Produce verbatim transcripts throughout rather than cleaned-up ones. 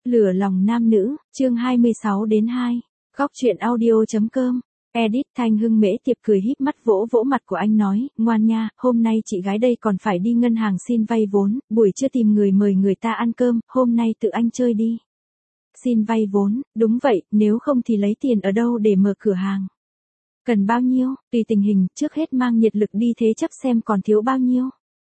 Lửa lòng nam nữ, chương hai mươi sáu đến hai. Góc truyện audio.com. Edit Thanh Hưng. Mễ Tiệp cười híp mắt vỗ vỗ mặt của anh nói, ngoan nha, hôm nay chị gái đây còn phải đi ngân hàng xin vay vốn, buổi trưa tìm người mời người ta ăn cơm, hôm nay tự anh chơi đi. Xin vay vốn, đúng vậy, nếu không thì lấy tiền ở đâu để mở cửa hàng. Cần bao nhiêu, tùy tình hình, trước hết mang nhiệt lực đi thế chấp xem còn thiếu bao nhiêu.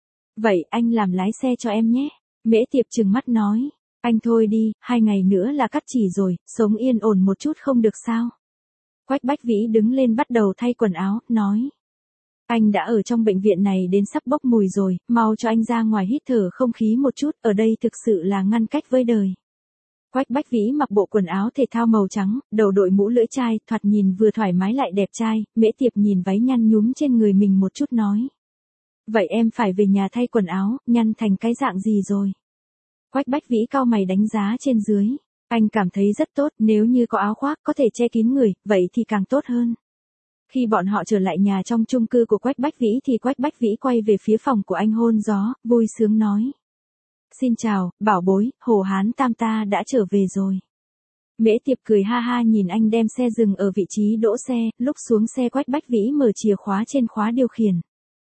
Vậy anh làm lái xe cho em nhé. Mễ Tiệp trừng mắt nói. Anh thôi đi, hai ngày nữa là cắt chỉ rồi, sống yên ổn một chút không được sao. Quách Bách Vĩ đứng lên bắt đầu thay quần áo, nói. Anh đã ở trong bệnh viện này đến sắp bốc mùi rồi, mau cho anh ra ngoài hít thở không khí một chút, ở đây thực sự là ngăn cách với đời. Quách Bách Vĩ mặc bộ quần áo thể thao màu trắng, đầu đội mũ lưỡi chai, thoạt nhìn vừa thoải mái lại đẹp trai. Mễ Tiệp nhìn váy nhăn nhúm trên người mình một chút nói. Vậy em phải về nhà thay quần áo, nhăn thành cái dạng gì rồi? Quách Bách Vĩ cau mày đánh giá trên dưới. Anh cảm thấy rất tốt, nếu như có áo khoác có thể che kín người, vậy thì càng tốt hơn. Khi bọn họ trở lại nhà trong chung cư của Quách Bách Vĩ thì Quách Bách Vĩ quay về phía phòng của anh hôn gió, vui sướng nói. Xin chào, bảo bối, Hồ Hán Tam ta đã trở về rồi. Mễ Tiệp cười ha ha nhìn anh đem xe dừng ở vị trí đỗ xe, lúc xuống xe Quách Bách Vĩ mở chìa khóa trên khóa điều khiển.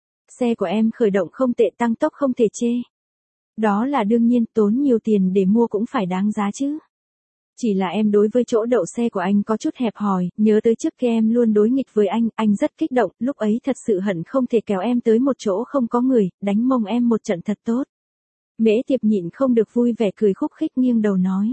Xe của em khởi động không tệ, tăng tốc không thể chê. Đó là đương nhiên, tốn nhiều tiền để mua cũng phải đáng giá chứ. Chỉ là em đối với chỗ đậu xe của anh có chút hẹp hòi, nhớ tới trước kia em luôn đối nghịch với anh, anh rất kích động, lúc ấy thật sự hận không thể kéo em tới một chỗ không có người, đánh mông em một trận thật tốt. Mễ Tiệp nhịn không được vui vẻ cười khúc khích nghiêng đầu nói.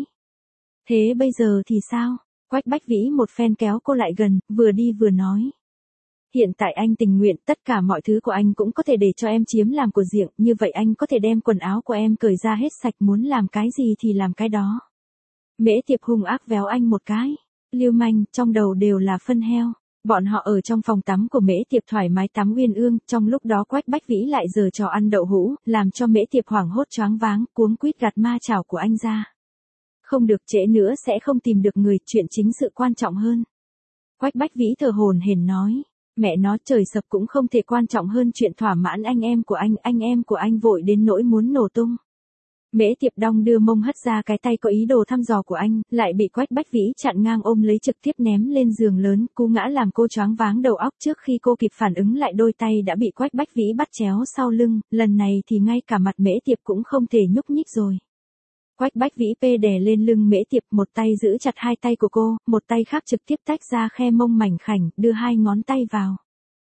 Thế bây giờ thì sao? Quách Bách Vĩ một phen kéo cô lại gần, vừa đi vừa nói. Hiện tại anh tình nguyện, tất cả mọi thứ của anh cũng có thể để cho em chiếm làm của riêng, như vậy anh có thể đem quần áo của em cởi ra hết sạch, muốn làm cái gì thì làm cái đó. Mễ Tiệp hung ác véo anh một cái. Lưu manh, trong đầu đều là phân heo. Bọn họ ở trong phòng tắm của Mễ Tiệp thoải mái tắm uyên ương, trong lúc đó Quách Bách Vĩ lại giở trò ăn đậu hũ, làm cho Mễ Tiệp hoảng hốt choáng váng, cuống quýt gạt ma chảo của anh ra. Không được, trễ nữa sẽ không tìm được người, chuyện chính sự quan trọng hơn. Quách Bách Vĩ thở hổn hển nói. Mẹ nó, trời sập cũng không thể quan trọng hơn chuyện thỏa mãn anh em của anh, anh em của anh vội đến nỗi muốn nổ tung. Mễ Tiệp đong đưa mông hất ra cái tay có ý đồ thăm dò của anh, lại bị Quách Bách Vĩ chặn ngang ôm lấy trực tiếp ném lên giường lớn, cú ngã làm cô choáng váng đầu óc, trước khi cô kịp phản ứng lại đôi tay đã bị Quách Bách Vĩ bắt chéo sau lưng, lần này thì ngay cả mặt Mễ Tiệp cũng không thể nhúc nhích rồi. Quách Bách Vĩ pê đè lên lưng Mễ Tiệp, một tay giữ chặt hai tay của cô, một tay khác trực tiếp tách ra khe mông mảnh khảnh, đưa hai ngón tay vào.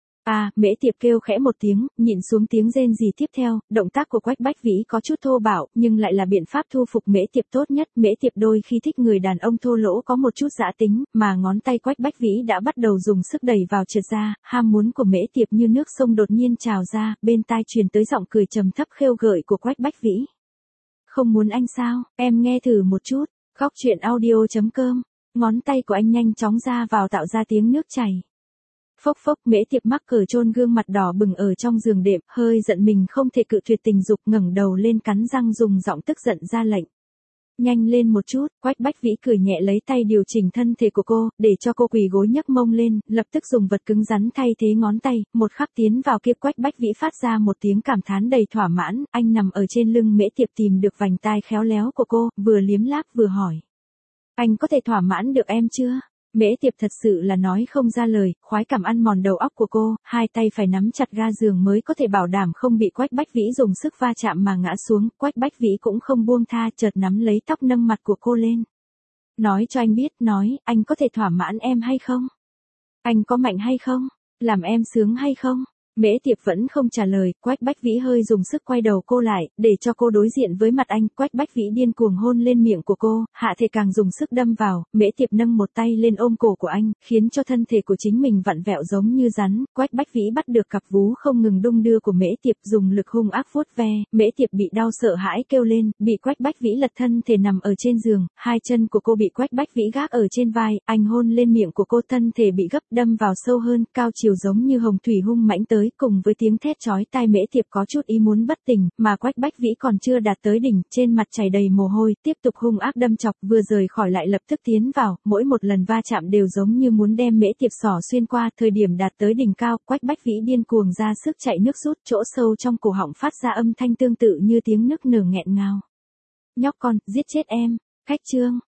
À, Mễ Tiệp kêu khẽ một tiếng, nhịn xuống tiếng rên rỉ tiếp theo, động tác của Quách Bách Vĩ có chút thô bạo, nhưng lại là biện pháp thu phục Mễ Tiệp tốt nhất. Mễ Tiệp đôi khi thích người đàn ông thô lỗ có một chút dã tính, mà ngón tay Quách Bách Vĩ đã bắt đầu dùng sức đẩy vào trượt ra, ham muốn của Mễ Tiệp như nước sông đột nhiên trào ra, bên tai truyền tới giọng cười trầm thấp khêu gợi của Quách Bách Vĩ. Không muốn anh sao, em nghe thử một chút. Góc truyện audio.com. Ngón tay của anh nhanh chóng ra vào tạo ra tiếng nước chảy. Phốc phốc, Mễ Tiệp mắc cờ chôn gương mặt đỏ bừng ở trong giường đệm, hơi giận mình không thể cự tuyệt tình dục, ngẩng đầu lên cắn răng dùng giọng tức giận ra lệnh. Nhanh lên một chút. Quách Bách Vĩ cười nhẹ lấy tay điều chỉnh thân thể của cô, để cho cô quỳ gối nhấc mông lên, lập tức dùng vật cứng rắn thay thế ngón tay, một khắc tiến vào kia Quách Bách Vĩ phát ra một tiếng cảm thán đầy thỏa mãn, anh nằm ở trên lưng Mễ Tiệp tìm được vành tai khéo léo của cô, vừa liếm láp vừa hỏi. Anh có thể thỏa mãn được em chưa? Mễ Tiệp thật sự là nói không ra lời, khoái cảm ăn mòn đầu óc của cô, hai tay phải nắm chặt ga giường mới có thể bảo đảm không bị Quách Bách Vĩ dùng sức va chạm mà ngã xuống. Quách Bách Vĩ cũng không buông tha, chợt nắm lấy tóc nâng mặt của cô lên. Nói cho anh biết, nói, anh có thể thỏa mãn em hay không? Anh có mạnh hay không? Làm em sướng hay không? Mễ Tiệp vẫn không trả lời, Quách Bách Vĩ hơi dùng sức quay đầu cô lại, để cho cô đối diện với mặt anh. Quách Bách Vĩ điên cuồng hôn lên miệng của cô, hạ thể càng dùng sức đâm vào. Mễ Tiệp nâng một tay lên ôm cổ của anh, khiến cho thân thể của chính mình vặn vẹo giống như rắn. Quách Bách Vĩ bắt được cặp vú không ngừng đung đưa của Mễ Tiệp, dùng lực hung ác vuốt ve. Mễ Tiệp bị đau sợ hãi kêu lên, bị Quách Bách Vĩ lật thân thể nằm ở trên giường, hai chân của cô bị Quách Bách Vĩ gác ở trên vai, anh hôn lên miệng của cô, thân thể bị gấp đâm vào sâu hơn, cao chiều giống như hồng thủy hung mãnh tới, cùng với tiếng thét chói tai. Mễ Tiệp có chút ý muốn bất tỉnh, mà Quách Bách Vĩ còn chưa đạt tới đỉnh, trên mặt chảy đầy mồ hôi, tiếp tục hung ác đâm chọc, vừa rời khỏi lại lập tức tiến vào, mỗi một lần va chạm đều giống như muốn đem Mễ Tiệp xỏ xuyên qua. Thời điểm đạt tới đỉnh cao, Quách Bách Vĩ điên cuồng ra sức chạy nước rút, chỗ sâu trong cổ họng phát ra âm thanh tương tự như tiếng nức nở nghẹn ngào. Nhóc con, giết chết em. Khách trương,